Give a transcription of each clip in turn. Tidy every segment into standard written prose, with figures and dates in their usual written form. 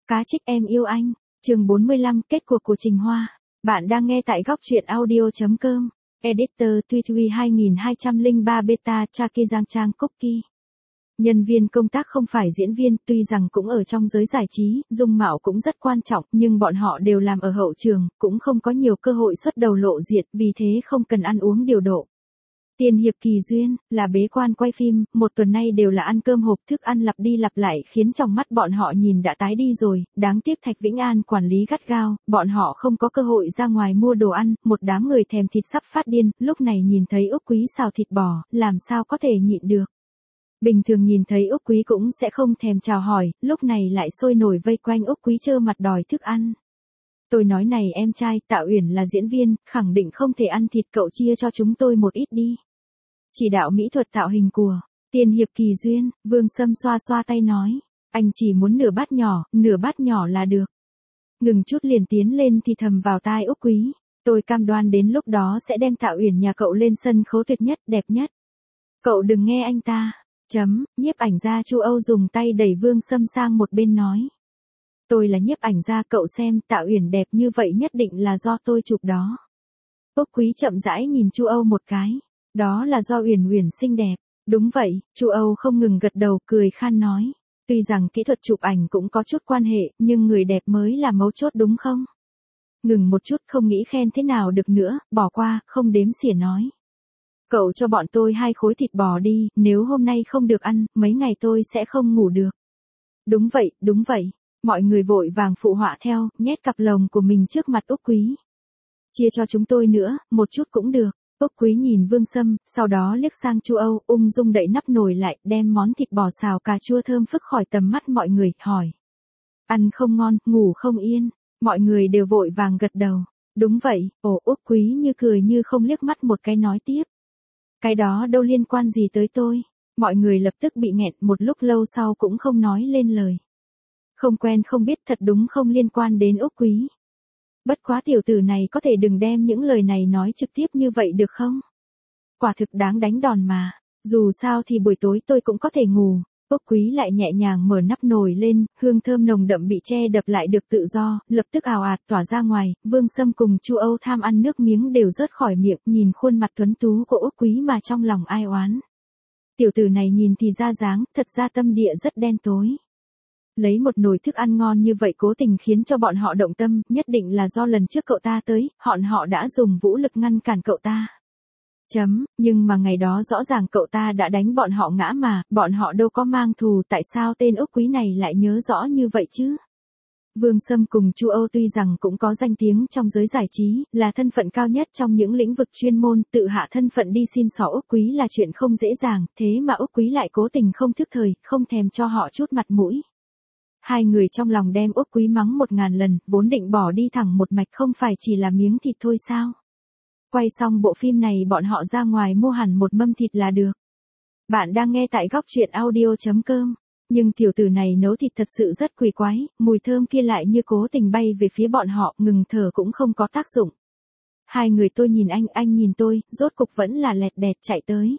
Cá trích em yêu anh, chương 45 kết cuộc của Trình Hoa. Bạn đang nghe tại góc truyện audio.com. Editor Tweetwe 2203 Beta Chaki Giang Trang Cookie. Nhân viên công tác không phải diễn viên, tuy rằng cũng ở trong giới giải trí, dung mạo cũng rất quan trọng, nhưng bọn họ đều làm ở hậu trường, cũng không có nhiều cơ hội xuất đầu lộ diện, vì thế không cần ăn uống điều độ. Tiên hiệp kỳ duyên, là bế quan quay phim, một tuần nay đều là ăn cơm hộp, thức ăn lặp đi lặp lại khiến trong mắt bọn họ nhìn đã tái đi rồi, đáng tiếc Thạch Vĩnh An quản lý gắt gao, bọn họ không có cơ hội ra ngoài mua đồ ăn, một đám người thèm thịt sắp phát điên, lúc này nhìn thấy Úc Quý xào thịt bò, làm sao có thể nhịn được. Bình thường nhìn thấy Úc Quý cũng sẽ không thèm chào hỏi, lúc này lại sôi nổi vây quanh Úc Quý trơ mặt đòi thức ăn. Tôi nói này em trai, Tạ Uyển là diễn viên, khẳng định không thể ăn thịt, cậu chia cho chúng tôi một ít đi. Chỉ đạo mỹ thuật tạo hình của Tiên hiệp kỳ duyên, Vương Sâm xoa xoa tay nói, anh chỉ muốn nửa bát nhỏ là được. Ngừng chút liền tiến lên thì thầm vào tai Úc Quý, tôi cam đoan đến lúc đó sẽ đem Tạ Uyển nhà cậu lên sân khấu tuyệt nhất, đẹp nhất. Cậu đừng nghe anh ta. Nhiếp ảnh gia Chu Âu dùng tay đẩy Vương Sâm sang một bên nói. Tôi là nhiếp ảnh gia, cậu xem, Tạ Uyển đẹp như vậy nhất định là do tôi chụp đó. Úc Quý chậm rãi nhìn Chu Âu một cái. Đó là do Uyển Uyển xinh đẹp. Đúng vậy, Chu Âu không ngừng gật đầu, cười khan nói. Tuy rằng kỹ thuật chụp ảnh cũng có chút quan hệ, nhưng người đẹp mới là mấu chốt đúng không? Ngừng một chút, không nghĩ khen thế nào được nữa, bỏ qua, không đếm xỉa nói. Cậu cho bọn tôi 2 khối thịt bò đi, nếu hôm nay không được ăn, mấy ngày tôi sẽ không ngủ được. Đúng vậy, mọi người vội vàng phụ họa theo, nhét cặp lồng của mình trước mặt Úc Quý. Chia cho chúng tôi nữa, một chút cũng được. Úc Quý nhìn Vương Sâm, sau đó liếc sang Chu Âu, ung dung đậy nắp nồi lại, đem món thịt bò xào cà chua thơm phức khỏi tầm mắt mọi người, hỏi. Ăn không ngon, ngủ không yên. Mọi người đều vội vàng gật đầu. Đúng vậy, Úc Quý như cười như không liếc mắt một cái nói tiếp. Cái đó đâu liên quan gì tới tôi. Mọi người lập tức bị nghẹn, một lúc lâu sau cũng không nói lên lời. Không quen không biết, thật đúng không liên quan đến Úc Quý. Bất quá tiểu tử này có thể đừng đem những lời này nói trực tiếp như vậy được không? Quả thực đáng đánh đòn mà. Dù sao thì buổi tối tôi cũng có thể ngủ. Úc Quý lại nhẹ nhàng mở nắp nồi lên, hương thơm nồng đậm bị che đập lại được tự do, lập tức ào ạt tỏa ra ngoài. Vương Sâm cùng Chu Âu tham ăn nước miếng đều rớt khỏi miệng, nhìn khuôn mặt tuấn tú của Úc Quý mà trong lòng ai oán. Tiểu tử này nhìn thì ra dáng, thật ra tâm địa rất đen tối. Lấy một nồi thức ăn ngon như vậy cố tình khiến cho bọn họ động tâm, nhất định là do lần trước cậu ta tới, họ đã dùng vũ lực ngăn cản cậu ta. Nhưng mà ngày đó rõ ràng cậu ta đã đánh bọn họ ngã mà, bọn họ đâu có mang thù, tại sao tên Úc Quý này lại nhớ rõ như vậy chứ? Vương Sâm cùng Chu Âu tuy rằng cũng có danh tiếng trong giới giải trí, là thân phận cao nhất trong những lĩnh vực chuyên môn, tự hạ thân phận đi xin xỏ Úc Quý là chuyện không dễ dàng, thế mà Úc Quý lại cố tình không thức thời, không thèm cho họ chút mặt mũi. Hai người trong lòng đem Úc Quý mắng 1000 lần, vốn định bỏ đi thẳng một mạch, không phải chỉ là miếng thịt thôi sao? Quay xong bộ phim này bọn họ ra ngoài mua hẳn một mâm thịt là được. Bạn đang nghe tại góc truyện audio.com. Nhưng tiểu tử này nấu thịt thật sự rất quỷ quái, mùi thơm kia lại như cố tình bay về phía bọn họ, ngừng thở cũng không có tác dụng. Hai người tôi nhìn anh nhìn tôi, rốt cục vẫn là lẹt đẹt chạy tới.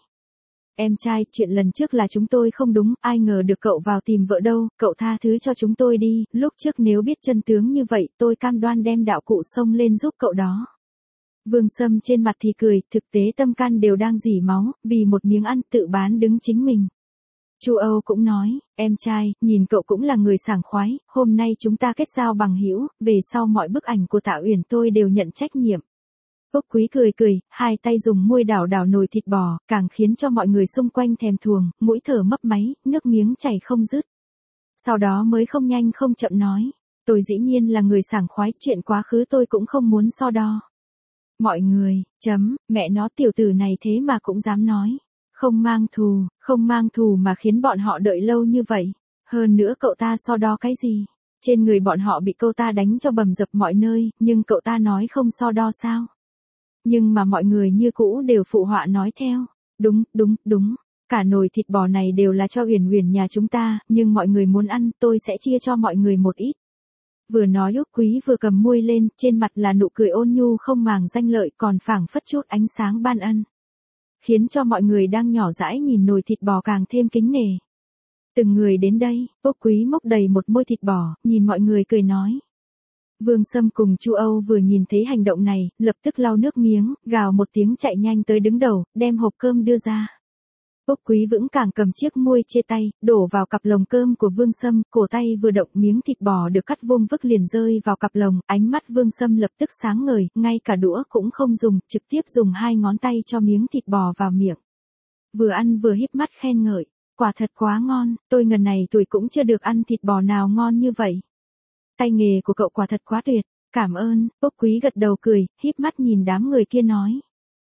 Em trai, chuyện lần trước là chúng tôi không đúng, ai ngờ được cậu vào tìm vợ đâu, cậu tha thứ cho chúng tôi đi, lúc trước nếu biết chân tướng như vậy, tôi cam đoan đem đạo cụ xông lên giúp cậu đó. Vương Sâm trên mặt thì cười, thực tế tâm can đều đang rỉ máu, vì một miếng ăn tự bán đứng chính mình. Chu Âu cũng nói, em trai, nhìn cậu cũng là người sảng khoái, hôm nay chúng ta kết giao bằng hữu, về sau mọi bức ảnh của Tạ Uyển tôi đều nhận trách nhiệm. Úc Quý cười, hai tay dùng muôi đảo nồi thịt bò, càng khiến cho mọi người xung quanh thèm thuồng, mũi thở mấp máy, nước miếng chảy không dứt. Sau đó mới không nhanh không chậm nói, tôi dĩ nhiên là người sảng khoái, chuyện quá khứ tôi cũng không muốn so đo. Mọi người, mẹ nó tiểu tử này thế mà cũng dám nói. Không mang thù mà khiến bọn họ đợi lâu như vậy. Hơn nữa cậu ta so đo cái gì? Trên người bọn họ bị cậu ta đánh cho bầm dập mọi nơi, nhưng cậu ta nói không so đo sao? Nhưng mà mọi người như cũ đều phụ họa nói theo. Đúng. Cả nồi thịt bò này đều là cho Uyển Uyển nhà chúng ta, nhưng mọi người muốn ăn, tôi sẽ chia cho mọi người một ít. Vừa nói Úc Quý vừa cầm muôi lên, trên mặt là nụ cười ôn nhu không màng danh lợi, còn phảng phất chút ánh sáng ban ân. Khiến cho mọi người đang nhỏ dãi nhìn nồi thịt bò càng thêm kính nể. Từng người đến đây, Úc Quý mốc đầy một môi thịt bò, nhìn mọi người cười nói. Vương Sâm cùng Chu Âu vừa nhìn thấy hành động này, lập tức lau nước miếng, gào một tiếng chạy nhanh tới đứng đầu, đem hộp cơm đưa ra. Úc Quý vững càng cầm chiếc muôi chia tay, đổ vào cặp lồng cơm của Vương Sâm, cổ tay vừa động miếng thịt bò được cắt vuông vức liền rơi vào cặp lồng, ánh mắt Vương Sâm lập tức sáng ngời, ngay cả đũa cũng không dùng, trực tiếp dùng 2 ngón tay cho miếng thịt bò vào miệng. Vừa ăn vừa híp mắt khen ngợi, quả thật quá ngon, tôi ngần này tuổi cũng chưa được ăn thịt bò nào ngon như vậy. Tay nghề của cậu quả thật quá tuyệt, cảm ơn, Úc Quý gật đầu cười, híp mắt nhìn đám người kia nói.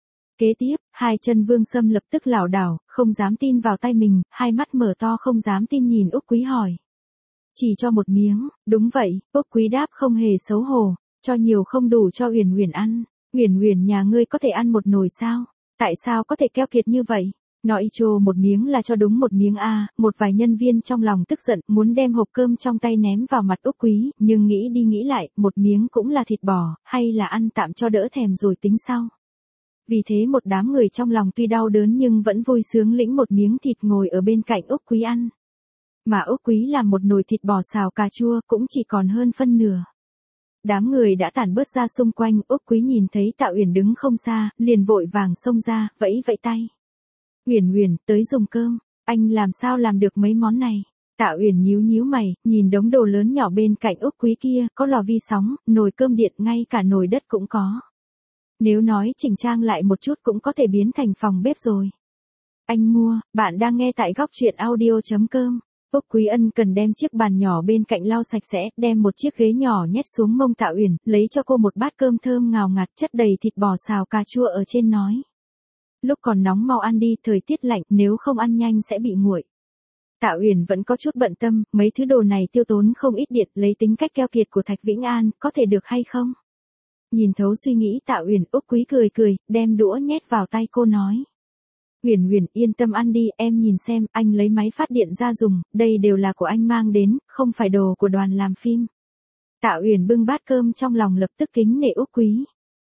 Kế tiếp, 2 chân Vương Sâm lập tức lảo đảo, không dám tin vào tay mình, 2 mắt mở to không dám tin nhìn Úc Quý hỏi. Chỉ cho một miếng, đúng vậy, Úc Quý đáp không hề xấu hổ, cho nhiều không đủ cho Uyển Uyển ăn, Uyển Uyển nhà ngươi có thể ăn một nồi sao, tại sao có thể keo kiệt như vậy? Nói trồ một miếng là cho đúng một miếng a. Một vài nhân viên trong lòng tức giận, muốn đem hộp cơm trong tay ném vào mặt Úc Quý, nhưng nghĩ đi nghĩ lại, một miếng cũng là thịt bò, hay là ăn tạm cho đỡ thèm rồi tính sau. Vì thế một đám người trong lòng tuy đau đớn nhưng vẫn vui sướng lĩnh một miếng thịt ngồi ở bên cạnh Úc Quý ăn. Mà Úc Quý làm một nồi thịt bò xào cà chua cũng chỉ còn hơn phân nửa. Đám người đã tản bớt ra xung quanh, Úc Quý nhìn thấy Tạ Uyển đứng không xa, liền vội vàng xông ra, vẫy vẫy tay. Uyển Uyển, tới dùng cơm, anh làm sao làm được mấy món này? Tạ Uyển nhíu nhíu mày, nhìn đống đồ lớn nhỏ bên cạnh Úc Quý kia, có lò vi sóng, nồi cơm điện, ngay cả nồi đất cũng có. Nếu nói chỉnh trang lại một chút cũng có thể biến thành phòng bếp rồi. Anh mua, bạn đang nghe tại góc truyện audio.com. Úc Quý ân cần đem chiếc bàn nhỏ bên cạnh lau sạch sẽ, đem một chiếc ghế nhỏ nhét xuống mông Tạ Uyển, lấy cho cô một bát cơm thơm ngào ngạt chất đầy thịt bò xào cà chua ở trên nói. Lúc còn nóng mau ăn đi, thời tiết lạnh, nếu không ăn nhanh sẽ bị nguội. Tạ Uyển vẫn có chút bận tâm, mấy thứ đồ này tiêu tốn không ít điện, lấy tính cách keo kiệt của Thạch Vĩnh An, có thể được hay không? Nhìn thấu suy nghĩ Tạ Uyển, Úc Quý cười cười, đem đũa nhét vào tay cô nói. Uyển Uyển yên tâm ăn đi, em nhìn xem, anh lấy máy phát điện ra dùng, đây đều là của anh mang đến, không phải đồ của đoàn làm phim. Tạ Uyển bưng bát cơm trong lòng lập tức kính nể Úc Quý.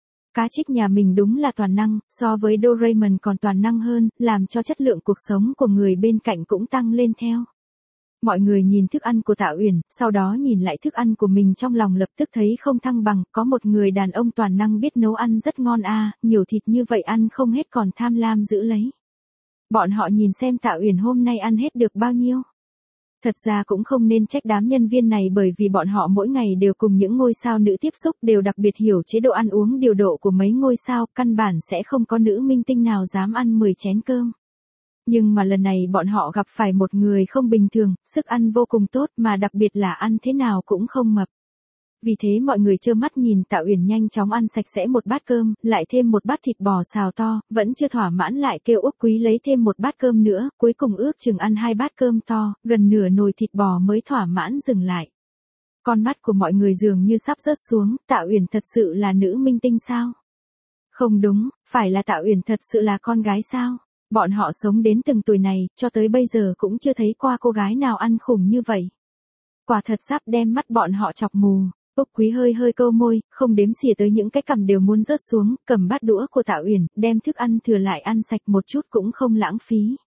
Cá trích nhà mình đúng là toàn năng, so với Doraemon còn toàn năng hơn, làm cho chất lượng cuộc sống của người bên cạnh cũng tăng lên theo. Mọi người nhìn thức ăn của Tạ Uyển, sau đó nhìn lại thức ăn của mình trong lòng lập tức thấy không thăng bằng, có một người đàn ông toàn năng biết nấu ăn rất ngon a, nhiều thịt như vậy ăn không hết còn tham lam giữ lấy. Bọn họ nhìn xem Tạ Uyển hôm nay ăn hết được bao nhiêu. Thật ra cũng không nên trách đám nhân viên này bởi vì bọn họ mỗi ngày đều cùng những ngôi sao nữ tiếp xúc đều đặc biệt hiểu chế độ ăn uống điều độ của mấy ngôi sao, căn bản sẽ không có nữ minh tinh nào dám ăn 10 chén cơm. Nhưng mà lần này bọn họ gặp phải một người không bình thường, sức ăn vô cùng tốt mà đặc biệt là ăn thế nào cũng không mập. Vì thế mọi người trơ mắt nhìn Tạ Uyển nhanh chóng ăn sạch sẽ một bát cơm, lại thêm một bát thịt bò xào to, vẫn chưa thỏa mãn lại kêu Úc Quý lấy thêm một bát cơm nữa, cuối cùng ước chừng ăn 2 bát cơm to, gần nửa nồi thịt bò mới thỏa mãn dừng lại. Con mắt của mọi người dường như sắp rớt xuống, Tạ Uyển thật sự là nữ minh tinh sao? Không đúng, phải là Tạ Uyển thật sự là con gái sao? Bọn họ sống đến từng tuổi này, cho tới bây giờ cũng chưa thấy qua cô gái nào ăn khủng như vậy. Quả thật sắp đem mắt bọn họ chọc mù. Úc Quý hơi hơi câu môi, không đếm xỉa tới những cái cằm đều muốn rớt xuống, cầm bát đũa của Tạ Uyển, đem thức ăn thừa lại ăn sạch một chút cũng không lãng phí.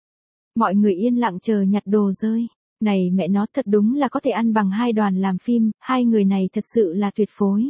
Mọi người yên lặng chờ nhặt đồ rơi. Này mẹ nó thật đúng là có thể ăn bằng 2 đoàn làm phim, 2 người này thật sự là tuyệt phối.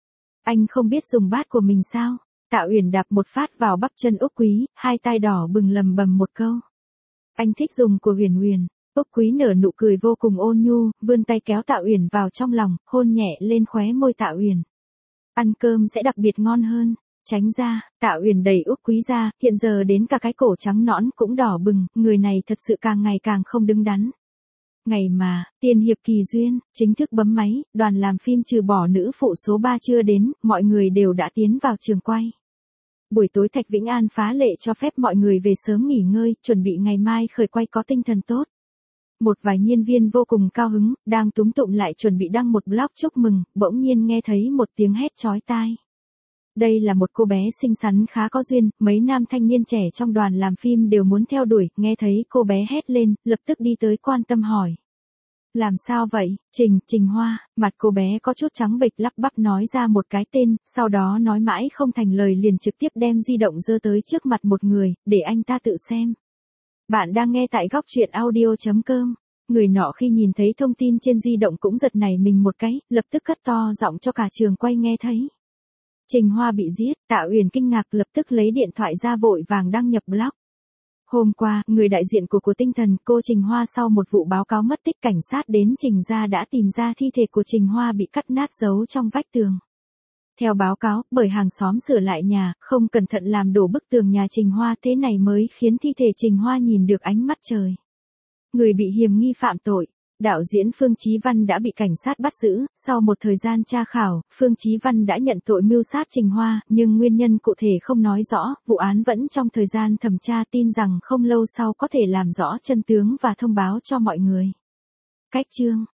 Anh không biết dùng bát của mình sao? Tạ Uyển đạp một phát vào bắp chân Úc Quý, 2 tai đỏ bừng lầm bầm một câu. Anh thích dùng của Uyển Uyển. Úc Quý nở nụ cười vô cùng ôn nhu, vươn tay kéo Tạ Uyển vào trong lòng, hôn nhẹ lên khóe môi Tạ Uyển. Ăn cơm sẽ đặc biệt ngon hơn. Tránh ra, Tạ Uyển đẩy Úc Quý ra, hiện giờ đến cả cái cổ trắng nõn cũng đỏ bừng, người này thật sự càng ngày càng không đứng đắn. Ngày mà, tiên hiệp kỳ duyên, chính thức bấm máy, đoàn làm phim trừ bỏ nữ phụ số 3 chưa đến, mọi người đều đã tiến vào trường quay. Buổi tối Thạch Vĩnh An phá lệ cho phép mọi người về sớm nghỉ ngơi, chuẩn bị ngày mai khởi quay có tinh thần tốt. Một vài nhân viên vô cùng cao hứng, đang túm tụm lại chuẩn bị đăng một blog chúc mừng, bỗng nhiên nghe thấy một tiếng hét chói tai. Đây là một cô bé xinh xắn khá có duyên, mấy nam thanh niên trẻ trong đoàn làm phim đều muốn theo đuổi, nghe thấy cô bé hét lên, lập tức đi tới quan tâm hỏi. Làm sao vậy, Trình Hoa, mặt cô bé có chút trắng bệch lắp bắp nói ra một cái tên, sau đó nói mãi không thành lời liền trực tiếp đem di động giơ tới trước mặt một người, để anh ta tự xem. Bạn đang nghe tại góc truyện audio.com. Người nọ khi nhìn thấy thông tin trên di động cũng giật nảy mình một cái, lập tức cất to giọng cho cả trường quay nghe thấy. Trình Hoa bị giết, Tạ Uyển kinh ngạc lập tức lấy điện thoại ra vội vàng đăng nhập blog. Hôm qua, người đại diện của Tinh Thần, cô Trình Hoa sau một vụ báo cáo mất tích cảnh sát đến Trình gia đã tìm ra thi thể của Trình Hoa bị cắt nát giấu trong vách tường. Theo báo cáo, bởi hàng xóm sửa lại nhà, không cẩn thận làm đổ bức tường nhà Trình Hoa, thế này mới khiến thi thể Trình Hoa nhìn được ánh mắt trời. Người bị hiềm nghi phạm tội, đạo diễn Phương Chí Văn đã bị cảnh sát bắt giữ. Sau một thời gian tra khảo, Phương Chí Văn đã nhận tội mưu sát Trình Hoa, nhưng nguyên nhân cụ thể không nói rõ, vụ án vẫn trong thời gian thẩm tra, tin rằng không lâu sau có thể làm rõ chân tướng và thông báo cho mọi người. Cách chương